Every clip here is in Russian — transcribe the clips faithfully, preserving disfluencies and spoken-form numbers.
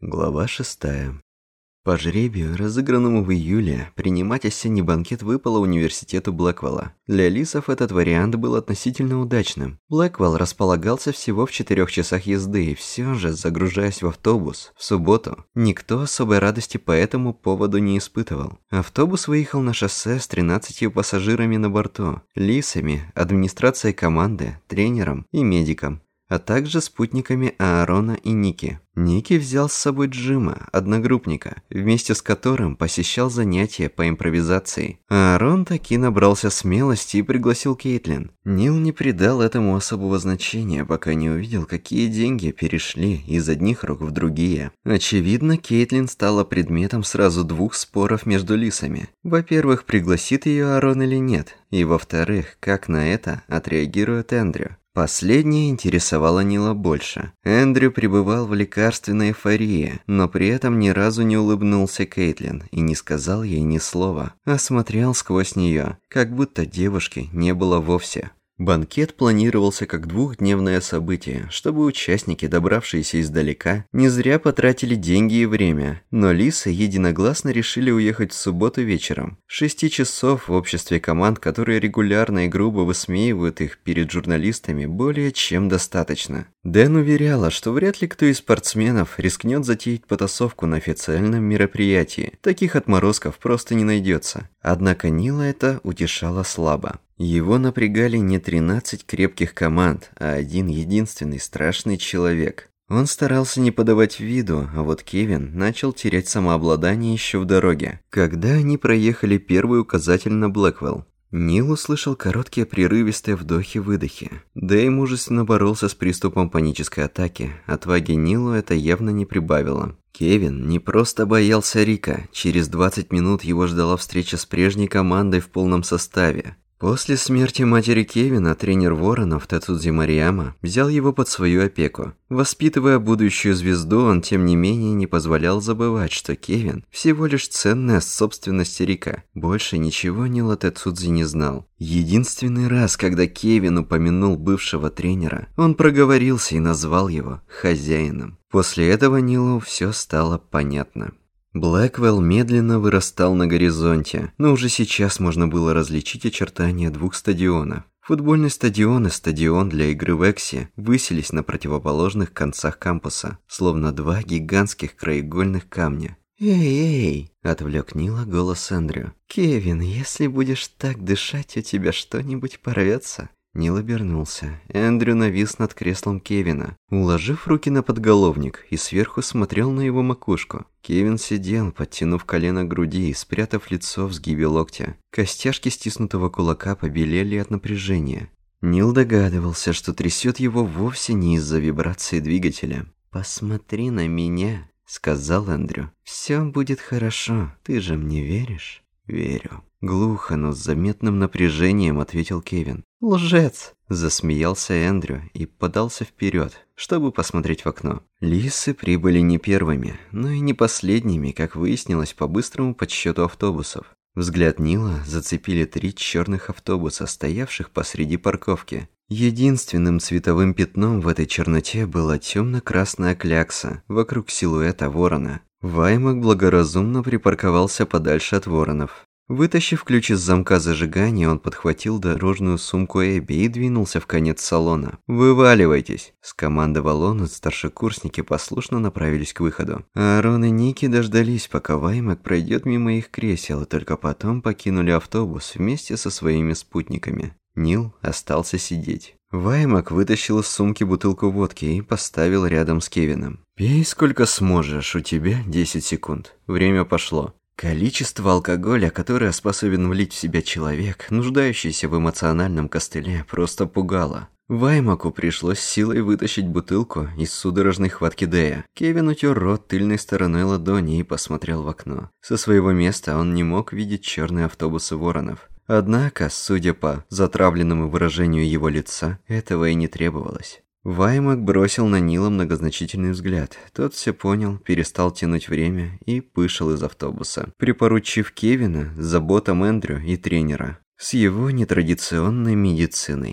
Глава шестая. По жребию, разыгранному в июле, принимать осенний банкет выпало университету Блэквелла. Для лисов этот вариант был относительно удачным. Блэквелл располагался всего в четырех часах езды, и все же, загружаясь в автобус, в субботу, никто особой радости по этому поводу не испытывал. Автобус выехал на шоссе с тринадцатью пассажирами на борту, лисами, администрацией команды, тренером и медиком, а также спутниками Аарона и Ники. Ники взял с собой Джима, одногруппника, вместе с которым посещал занятия по импровизации. Аарон таки набрался смелости и пригласил Кейтлин. Нил не придал этому особого значения, пока не увидел, какие деньги перешли из одних рук в другие. Очевидно, Кейтлин стала предметом сразу двух споров между лисами. Во-первых, пригласит ее Аарон или нет, и во-вторых, как на это отреагирует Эндрю. Последнее интересовало Нила больше. Эндрю пребывал в лекарственной эйфории, но при этом ни разу не улыбнулся Кейтлин и не сказал ей ни слова, а смотрел сквозь нее, как будто девушки не было вовсе. Банкет планировался как двухдневное событие, чтобы участники, добравшиеся издалека, не зря потратили деньги и время, но лисы единогласно решили уехать в субботу вечером. Шести часов в обществе команд, которые регулярно и грубо высмеивают их перед журналистами, более чем достаточно. Дэн уверяла, что вряд ли кто из спортсменов рискнет затеять потасовку на официальном мероприятии. Таких отморозков просто не найдется. Однако Нила это утешало слабо. Его напрягали не тринадцать крепких команд, а один единственный страшный человек. Он старался не подавать виду, а вот Кевин начал терять самообладание еще в дороге, когда они проехали первый указатель на Блэквелл. Нил услышал короткие прерывистые вдохи-выдохи. Дэй мужественно боролся с приступом панической атаки. Отваги Нилу это явно не прибавило. Кевин не просто боялся Рика. Через двадцать минут его ждала встреча с прежней командой в полном составе. После смерти матери Кевина тренер Воронов Тацудзи Марияма взял его под свою опеку. Воспитывая будущую звезду, он тем не менее не позволял забывать, что Кевин всего лишь ценная собственность Рика. Больше ничего Нила Тацудзи не знал. Единственный раз, когда Кевин упомянул бывшего тренера, он проговорился и назвал его хозяином. После этого Нилу все стало понятно. Блэквелл медленно вырастал на горизонте, но уже сейчас можно было различить очертания двух стадионов. Футбольный стадион и стадион для игры в Экси высились на противоположных концах кампуса, словно два гигантских краеугольных камня. «Эй-эй!» – отвлек Нила голос Эндрю. «Кевин, если будешь так дышать, у тебя что-нибудь порвется?» Нил обернулся. Эндрю навис над креслом Кевина, уложив руки на подголовник, и сверху смотрел на его макушку. Кевин сидел, подтянув колено к груди и спрятав лицо в сгибе локтя. Костяшки стиснутого кулака побелели от напряжения. Нил догадывался, что трясет его вовсе не из-за вибрации двигателя. «Посмотри на меня», — сказал Эндрю. «Все будет хорошо, ты же мне веришь?» «Верю». Глухо, но с заметным напряжением ответил Кевин. «Лжец!» – засмеялся Эндрю и подался вперед, чтобы посмотреть в окно. Лисы прибыли не первыми, но и не последними, как выяснилось по быстрому подсчету автобусов. Взгляд Нила зацепили три черных автобуса, стоявших посреди парковки. Единственным цветовым пятном в этой черноте была темно-красная клякса вокруг силуэта ворона. Ваймак благоразумно припарковался подальше от воронов. Вытащив ключ из замка зажигания, он подхватил дорожную сумку Эбби и двинулся в конец салона. «Вываливайтесь!» – скомандовал он, и старшекурсники послушно направились к выходу. Аарон и Ники дождались, пока Ваймак пройдет мимо их кресел, и только потом покинули автобус вместе со своими спутниками. Нил остался сидеть. Ваймак вытащил из сумки бутылку водки и поставил рядом с Кевином. «Пей сколько сможешь, у тебя десять секунд. Время пошло». Количество алкоголя, которое способен влить в себя человек, нуждающийся в эмоциональном костыле, просто пугало. Ваймаку пришлось силой вытащить бутылку из судорожной хватки Дэя. Кевин утер рот тыльной стороной ладони и посмотрел в окно. Со своего места он не мог видеть черные автобусы воронов. Однако, судя по затравленному выражению его лица, этого и не требовалось. Ваймак бросил на Нила многозначительный взгляд. Тот все понял, перестал тянуть время и вышел из автобуса, припоручив Кевина заботам Эндрю и тренера с его нетрадиционной медициной.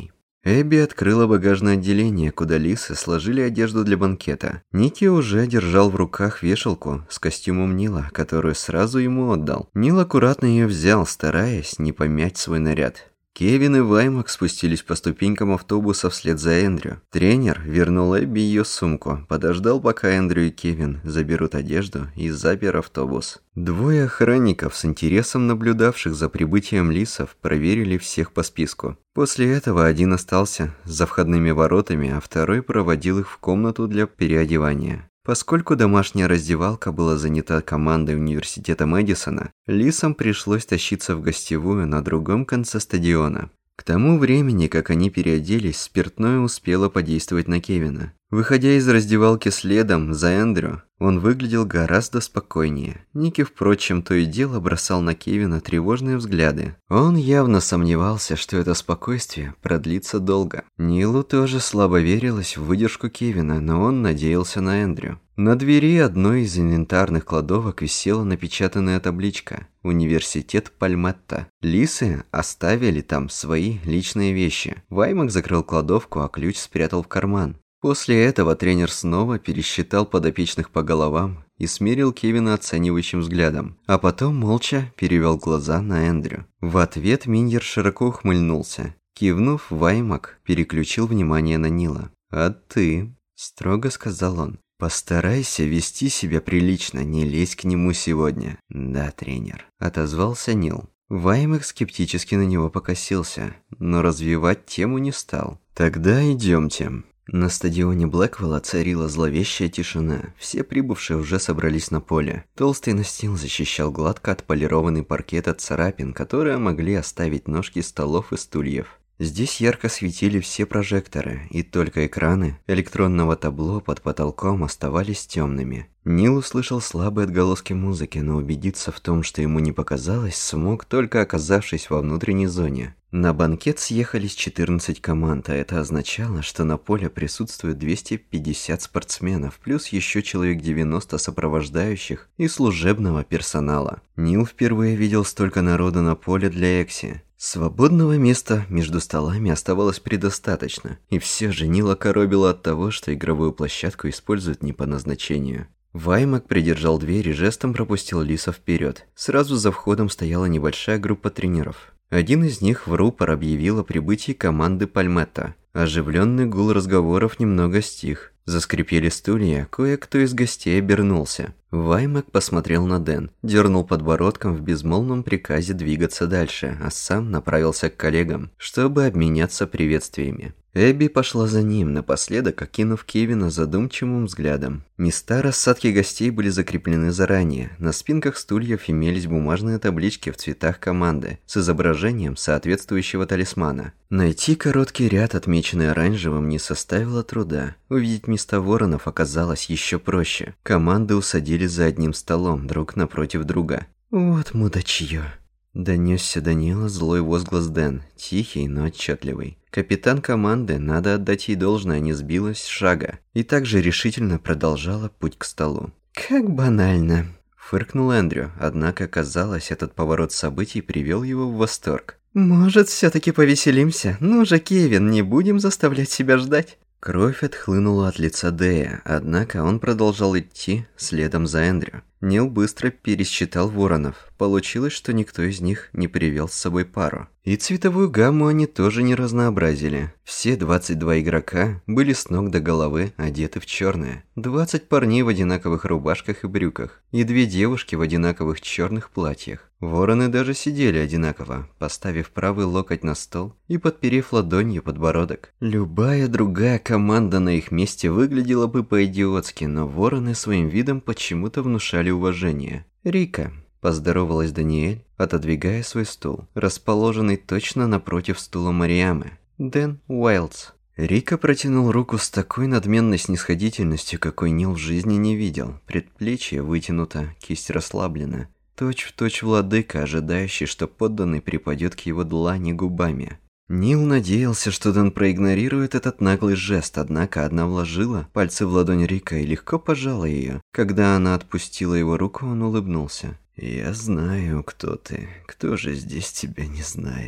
Эбби открыла багажное отделение, куда лисы сложили одежду для банкета. Ники уже держал в руках вешалку с костюмом Нила, которую сразу ему отдал. Нил аккуратно ее взял, стараясь не помять свой наряд. Кевин и Ваймак спустились по ступенькам автобуса вслед за Эндрю. Тренер вернул Эбби ее сумку, подождал, пока Эндрю и Кевин заберут одежду, и запер автобус. Двое охранников, с интересом наблюдавших за прибытием лисов, проверили всех по списку. После этого один остался за входными воротами, а второй проводил их в комнату для переодевания. Поскольку домашняя раздевалка была занята командой университета Мэдисона, лисам пришлось тащиться в гостевую на другом конце стадиона. К тому времени, как они переоделись, спиртное успело подействовать на Кевина. Выходя из раздевалки следом за Эндрю, он выглядел гораздо спокойнее. Ники, впрочем, то и дело бросал на Кевина тревожные взгляды. Он явно сомневался, что это спокойствие продлится долго. Нилу тоже слабо верилось в выдержку Кевина, но он надеялся на Эндрю. На двери одной из инвентарных кладовок висела напечатанная табличка «Университет Пальметта». Лисы оставили там свои личные вещи. Ваймак закрыл кладовку, а ключ спрятал в карман. После этого тренер снова пересчитал подопечных по головам и смерил Кевина оценивающим взглядом, а потом молча перевел глаза на Эндрю. В ответ Миньер широко ухмыльнулся. Кивнув, Ваймак переключил внимание на Нила. «А ты?» – строго сказал он. «Постарайся вести себя прилично, не лезь к нему сегодня». «Да, тренер», – отозвался Нил. Ваймак скептически на него покосился, но развивать тему не стал. «Тогда идемте». На стадионе Блэквелла царила зловещая тишина. Все прибывшие уже собрались на поле. Толстый настил защищал гладко отполированный паркет от царапин, которые могли оставить ножки столов и стульев. Здесь ярко светили все прожекторы, и только экраны электронного табло под потолком оставались темными. Нил услышал слабые отголоски музыки, но убедиться в том, что ему не показалось, смог, только оказавшись во внутренней зоне. На банкет съехались четырнадцать команд, а это означало, что на поле присутствует двести пятьдесят спортсменов, плюс еще человек девяносто сопровождающих и служебного персонала. Нил впервые видел столько народа на поле для Экси. Свободного места между столами оставалось предостаточно, и все же Нила коробило от того, что игровую площадку используют не по назначению. Ваймак придержал дверь и жестом пропустил лиса вперед. Сразу за входом стояла небольшая группа тренеров. Один из них в рупор объявил о прибытии команды Пальметта. Оживленный гул разговоров немного стих. Заскрипели стулья, кое-кто из гостей обернулся. Ваймак посмотрел на Дэн, дернул подбородком в безмолвном приказе двигаться дальше, а сам направился к коллегам, чтобы обменяться приветствиями. Эбби пошла за ним, напоследок окинув Кевина задумчивым взглядом. Места рассадки гостей были закреплены заранее. На спинках стульев имелись бумажные таблички в цветах команды с изображением соответствующего талисмана. Найти короткий ряд, отмеченный оранжевым, не составило труда. Увидеть места воронов оказалось еще проще. Команды усадили за одним столом, друг напротив друга. «Вот мудачье!» Донесся до Нила злой возглас Дэн, тихий, но отчетливый. Капитан команды, надо отдать ей должное, не сбилась с шага и также решительно продолжала путь к столу. «Как банально!» – фыркнул Эндрю, однако, казалось, этот поворот событий привел его в восторг. «Может, все-таки повеселимся? Ну же, Кевин, не будем заставлять себя ждать!» Кровь отхлынула от лица Дэя, однако он продолжал идти следом за Эндрю. Нил быстро пересчитал воронов. Получилось, что никто из них не привел с собой пару. И цветовую гамму они тоже не разнообразили. Все двадцать два игрока были с ног до головы одеты в черное. двадцать парней в одинаковых рубашках и брюках. И две девушки в одинаковых черных платьях. Вороны даже сидели одинаково, поставив правый локоть на стол и подперев ладонью подбородок. Любая другая команда на их месте выглядела бы по-идиотски, но вороны своим видом почему-то внушали уважение. «Рика», – поздоровалась Даниэль, отодвигая свой стул, расположенный точно напротив стула Мариамы. «Дэн Уайлдс». Рика протянул руку с такой надменной снисходительностью, какой Нил в жизни не видел. Предплечье вытянуто, кисть расслаблена. Точь-в-точь владыка, ожидающий, что подданный припадет к его длани губами. Нил надеялся, что Дэн проигнорирует этот наглый жест, однако одна вложила пальцы в ладонь Рика и легко пожала ее. Когда она отпустила его руку, он улыбнулся. «Я знаю, кто ты. Кто же здесь тебя не знает?»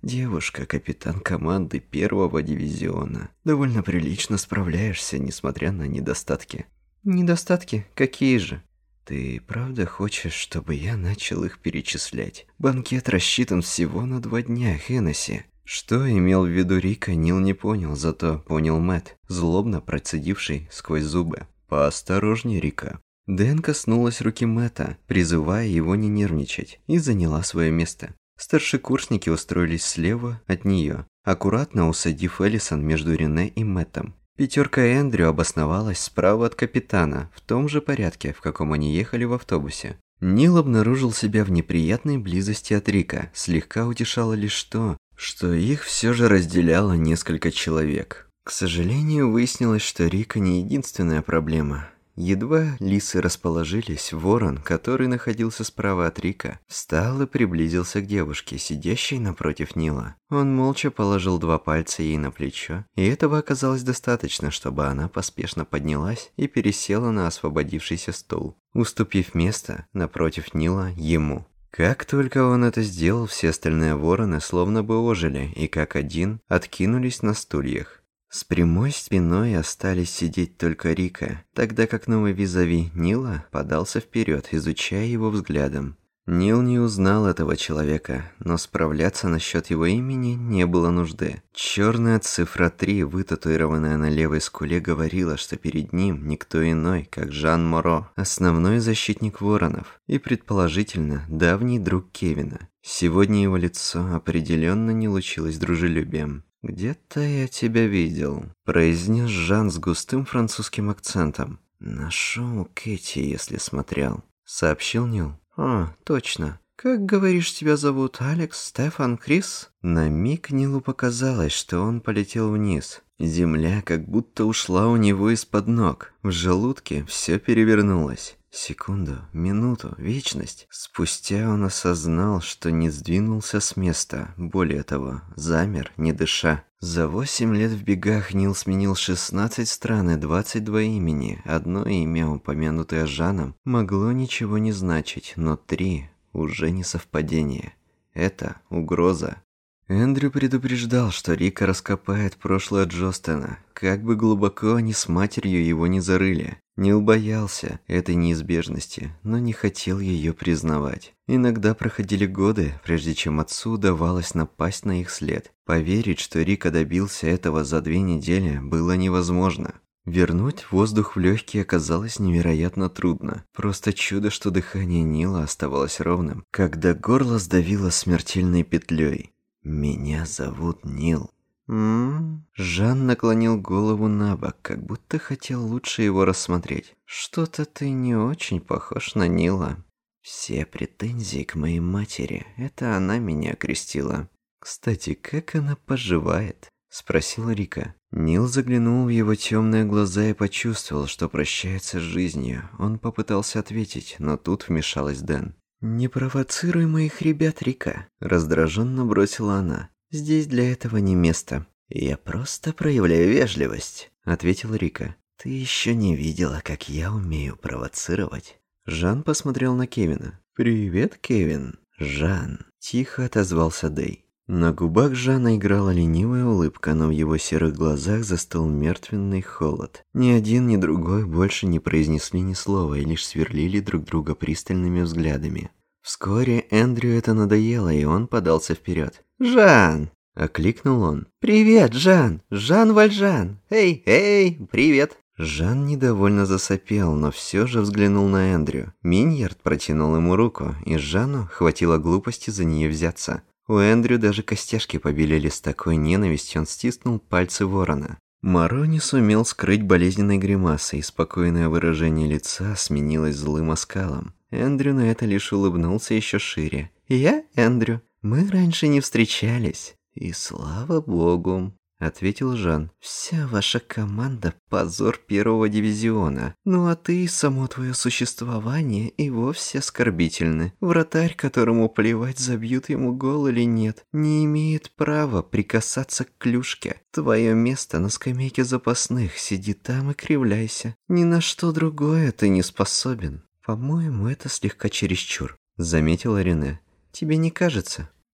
Девушка, капитан команды первого дивизиона. Довольно прилично справляешься, несмотря на недостатки. Недостатки? Какие же? Ты правда хочешь, чтобы я начал их перечислять? Банкет рассчитан всего на два дня, Хеннесси. Что имел в виду Рика, Нил не понял, зато понял Мэтт, злобно процедивший сквозь зубы. Поосторожней, Рика. Дэн коснулась руки Мэтта, призывая его не нервничать, и заняла свое место. Старшекурсники устроились слева от нее, аккуратно усадив Элисон между Рене и Мэттом. Пятерка Эндрю обосновалась справа от капитана, в том же порядке, в каком они ехали в автобусе. Нил обнаружил себя в неприятной близости от Рика, слегка утешало лишь то, что их все же разделяло несколько человек. К сожалению, выяснилось, что Рика не единственная проблема. Едва лисы расположились, ворон, который находился справа от Рика, встал и приблизился к девушке, сидящей напротив Нила. Он молча положил два пальца ей на плечо, и этого оказалось достаточно, чтобы она поспешно поднялась и пересела на освободившийся стул, уступив место напротив Нила ему. Как только он это сделал, все остальные вороны словно бы ожили и как один откинулись на стульях. С прямой спиной остались сидеть только Рика, тогда как новый визави Нила подался вперед, изучая его взглядом. Нил не узнал этого человека, но справляться насчет его имени не было нужды. Черная цифра три, вытатуированная на левой скуле, говорила, что перед ним никто иной, как Жан Моро, основной защитник воронов и, предположительно, давний друг Кевина. Сегодня его лицо определенно не лучилось дружелюбием. «Где-то я тебя видел», – произнес Жан с густым французским акцентом. «На шоу Кэти, если смотрел», – сообщил Нил. «О, точно. Как, говоришь, тебя зовут? Алекс, Стефан, Крис?» На миг Нилу показалось, что он полетел вниз. Земля как будто ушла у него из-под ног. В желудке все перевернулось. Секунду, минуту, вечность. Спустя он осознал, что не сдвинулся с места. Более того, замер, не дыша. За восемь лет в бегах Нил сменил шестнадцать стран и двадцать два имени. Одно имя, упомянутое Жаном, могло ничего не значить, но три уже не совпадение. Это угроза. Эндрю предупреждал, что Рика раскопает прошлое Джостена, как бы глубоко они с матерью его не зарыли. Нил боялся этой неизбежности, но не хотел ее признавать. Иногда проходили годы, прежде чем отцу удавалось напасть на их след. Поверить, что Рика добился этого за две недели, было невозможно. Вернуть воздух в легкие оказалось невероятно трудно. Просто чудо, что дыхание Нила оставалось ровным, когда горло сдавило смертельной петлей. «Меня зовут Нил». «М-м-м». Жан наклонил голову на бок, как будто хотел лучше его рассмотреть. «Что-то ты не очень похож на Нила». «Все претензии к моей матери. Это она меня окрестила». «Кстати, как она поживает?» – спросила Рика. Нил заглянул в его темные глаза и почувствовал, что прощается с жизнью. Он попытался ответить, но тут вмешалась Дэн. «Не провоцируй моих ребят, Рика», – раздраженно бросила она. «Здесь для этого не место». «Я просто проявляю вежливость», – ответила Рика. «Ты еще не видела, как я умею провоцировать». Жан посмотрел на Кевина. «Привет, Кевин». «Жан», – тихо отозвался Дэй. На губах Жана играла ленивая улыбка, но в его серых глазах застыл мертвенный холод. Ни один, ни другой больше не произнесли ни слова и лишь сверлили друг друга пристальными взглядами. Вскоре Эндрю это надоело, и он подался вперед. «Жан!» – окликнул он. «Привет, Жан! Жан Вальжан! Эй, эй, привет!» Жан недовольно засопел, но все же взглянул на Эндрю. Миньярд протянул ему руку, и Жану хватило глупости за нее взяться. У Эндрю даже костяшки побелели с такой ненавистью, он стиснул пальцы ворона. Моро не сумел скрыть болезненной гримасы, и спокойное выражение лица сменилось злым оскалом. Эндрю на это лишь улыбнулся еще шире. «Я Эндрю. Мы раньше не встречались». «И слава богу», — ответил Жан. «Вся ваша команда — позор первого дивизиона. Ну а ты, само твое существование, и вовсе оскорбительны. Вратарь, которому плевать, забьют ему гол или нет, не имеет права прикасаться к клюшке. Твое место на скамейке запасных, сиди там и кривляйся. Ни на что другое ты не способен». «По-моему, это слегка чересчур», — заметила Рене. «Тебе не кажется?»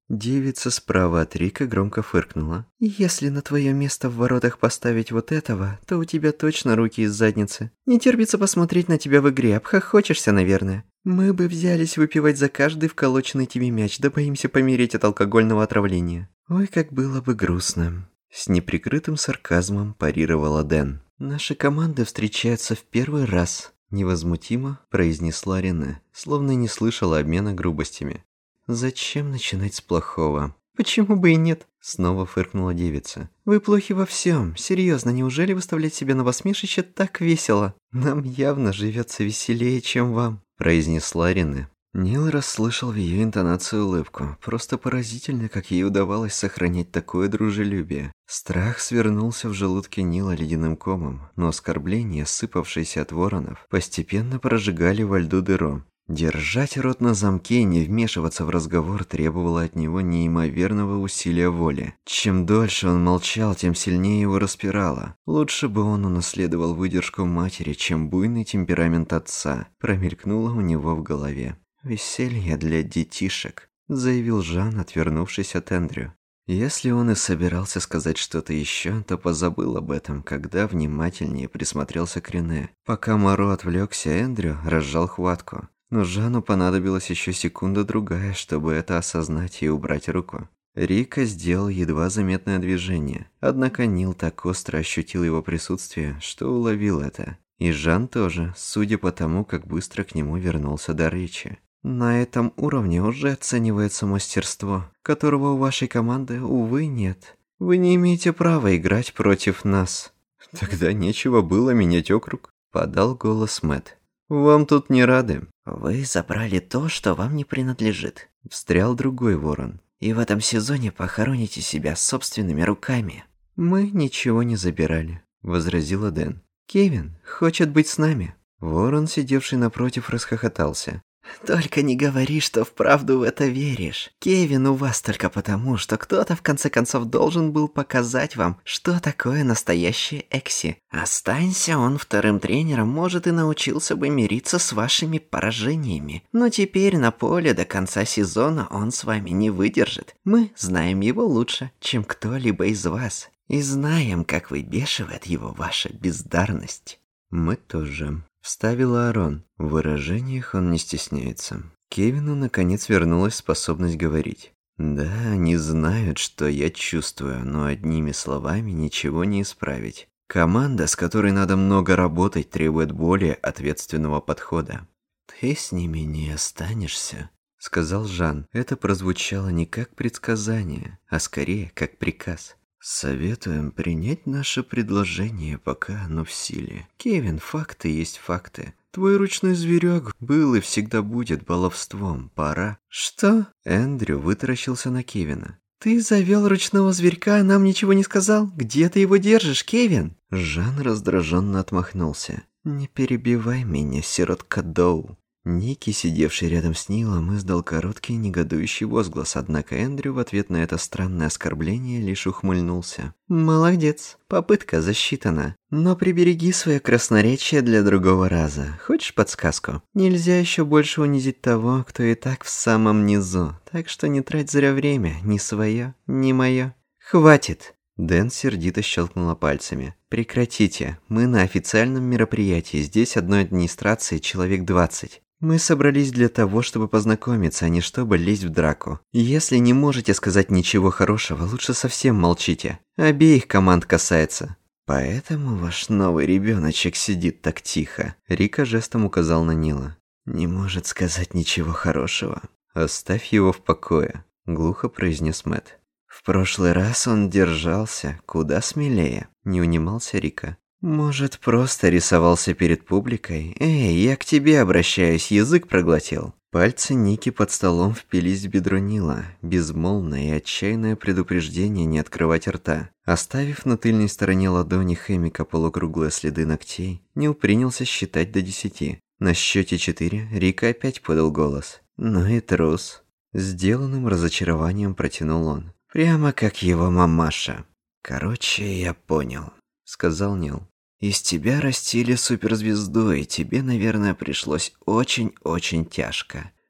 Девица справа от Рика громко фыркнула. «Если на твое место в воротах поставить вот этого, то у тебя точно руки из задницы. Не терпится посмотреть на тебя в игре, обхохочешься, наверное. Мы бы взялись выпивать за каждый вколоченный тебе мяч, да боимся помереть от алкогольного отравления. Ой, как было бы грустно». С неприкрытым сарказмом парировала Дэн. «Наши команды встречаются в первый раз», – невозмутимо произнесла Рене, словно не слышала обмена грубостями. «Зачем начинать с плохого?» «Почему бы и нет?» – снова фыркнула девица. «Вы плохи во всем. Серьезно, неужели выставлять себя на посмешище так весело? Нам явно живется веселее, чем вам», – произнесла Рене. Нил расслышал в ее интонации улыбку. Просто поразительно, как ей удавалось сохранять такое дружелюбие. Страх свернулся в желудке Нила ледяным комом, но оскорбления, сыпавшиеся от воронов, постепенно прожигали во льду дыру. Держать рот на замке и не вмешиваться в разговор требовало от него неимоверного усилия воли. Чем дольше он молчал, тем сильнее его распирало. Лучше бы он унаследовал выдержку матери, чем буйный темперамент отца, промелькнуло у него в голове. «Веселье для детишек», – заявил Жан, отвернувшись от Эндрю. Если он и собирался сказать что-то еще, то позабыл об этом, когда внимательнее присмотрелся к Рене. Пока Моро отвлекся, Эндрю разжал хватку. Но Жану понадобилась еще секунда-другая, чтобы это осознать и убрать руку. Рика сделал едва заметное движение, однако Нил так остро ощутил его присутствие, что уловил это. И Жан тоже, судя по тому, как быстро к нему вернулся дар речи. На этом уровне уже оценивается мастерство, которого у вашей команды, увы, нет. Вы не имеете права играть против нас. Тогда нечего было менять округ, подал голос Мэтт. Вам тут не рады. Вы забрали то, что вам не принадлежит, встрял другой ворон. И в этом сезоне похороните себя собственными руками. Мы ничего не забирали, возразила Дэн. Кевин хочет быть с нами. Ворон, сидевший напротив, расхохотался. Только не говори, что вправду в это веришь. Кевин у вас только потому, что кто-то в конце концов должен был показать вам, что такое настоящий Экси. Останься он вторым тренером, может, и научился бы мириться с вашими поражениями. Но теперь на поле до конца сезона он с вами не выдержит. Мы знаем его лучше, чем кто-либо из вас. И знаем, как выбешивает его ваша бездарность. Мы тоже. Вставил Аарон. В выражениях он не стесняется. Кевину наконец вернулась способность говорить. Да, они знают, что я чувствую, но одними словами ничего не исправить. Команда, с которой надо много работать, требует более ответственного подхода. «Ты с ними не останешься», — сказал Жан. Это прозвучало не как предсказание, а скорее как приказ. «Советуем принять наше предложение, пока оно в силе. Кевин, факты есть факты. Твой ручной зверек был и всегда будет баловством. Пора». «Что?» Эндрю вытаращился на Кевина. «Ты завел ручного зверька, а нам ничего не сказал? Где ты его держишь, Кевин?» Жан раздраженно отмахнулся. «Не перебивай меня, сиротка Доу». Ники, сидевший рядом с Нилом, издал короткий негодующий возглас, однако Эндрю в ответ на это странное оскорбление лишь ухмыльнулся. «Молодец, попытка засчитана. Но прибереги свое красноречие для другого раза. Хочешь подсказку? Нельзя еще больше унизить того, кто и так в самом низу, так что не трать зря время, ни свое, ни мое. Хватит!» Дэн сердито щелкнула пальцами. «Прекратите, мы на официальном мероприятии, здесь одной администрации человек двадцать. Мы собрались для того, чтобы познакомиться, а не чтобы лезть в драку. Если не можете сказать ничего хорошего, лучше совсем молчите. Обеих команд касается». «Поэтому ваш новый ребеночек сидит так тихо», — Рика жестом указал на Нила. «Не может сказать ничего хорошего». «Оставь его в покое», — глухо произнес Мэтт. «В прошлый раз он держался куда смелее», — не унимался Рика. «Может, просто рисовался перед публикой? Эй, я к тебе обращаюсь, язык проглотил». Пальцы Ники под столом впились в бедро Нила, безмолвное и отчаянное предупреждение не открывать рта. Оставив на тыльной стороне ладони Хэмика полукруглые следы ногтей, Нил принялся считать до десяти. На счете четыре Рика опять подал голос. «Ну и трус». Сделанным разочарованием протянул он. «Прямо как его мамаша». «Короче, я понял», — сказал Нил. «Из тебя растили суперзвезду, и тебе, наверное, пришлось очень-очень тяжко.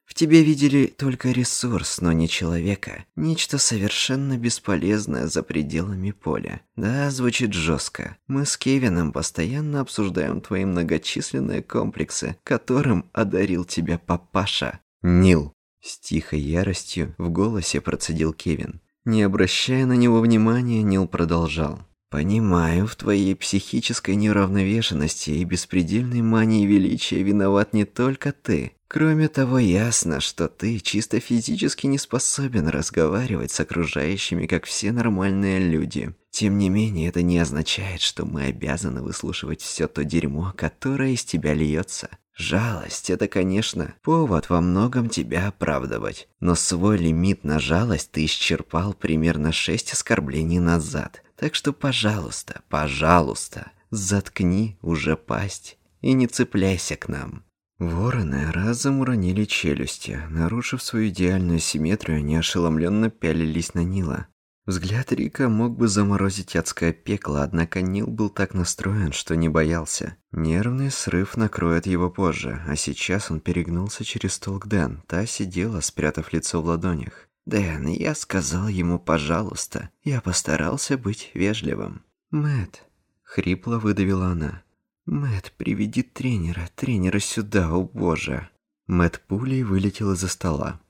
В тебе видели только ресурс, но не человека. Нечто совершенно бесполезное за пределами поля. Да, звучит жестко. Мы с Кевином постоянно обсуждаем твои многочисленные комплексы, которым одарил тебя папаша. Нил. С тихой яростью в голосе процедил Кевин. Не обращая на него внимания, Нил продолжал. «Понимаю, в твоей психической неуравновешенности и беспредельной мании величия виноват не только ты. Кроме того, ясно, что ты чисто физически не способен разговаривать с окружающими, как все нормальные люди. Тем не менее, это не означает, что мы обязаны выслушивать все то дерьмо, которое из тебя льется. Жалость – это, конечно, повод во многом тебя оправдывать. Но свой лимит на жалость ты исчерпал примерно шесть оскорблений назад. Так что, пожалуйста, пожалуйста, заткни уже пасть и не цепляйся к нам». Вороны разом уронили челюсти. Нарушив свою идеальную симметрию, они ошеломленно пялились на Нила. Взгляд Рика мог бы заморозить адское пекло, однако Нил был так настроен, что не боялся. Нервный срыв накроет его позже, а сейчас он перегнулся через стол к Дэн. Та сидела, спрятав лицо в ладонях. «Дэн, я сказал ему «пожалуйста». Я постарался быть вежливым». «Мэтт», — хрипло выдавила она. «Мэтт, приведи тренера, тренера сюда, о боже!» Мэтт пулей вылетел из-за стола.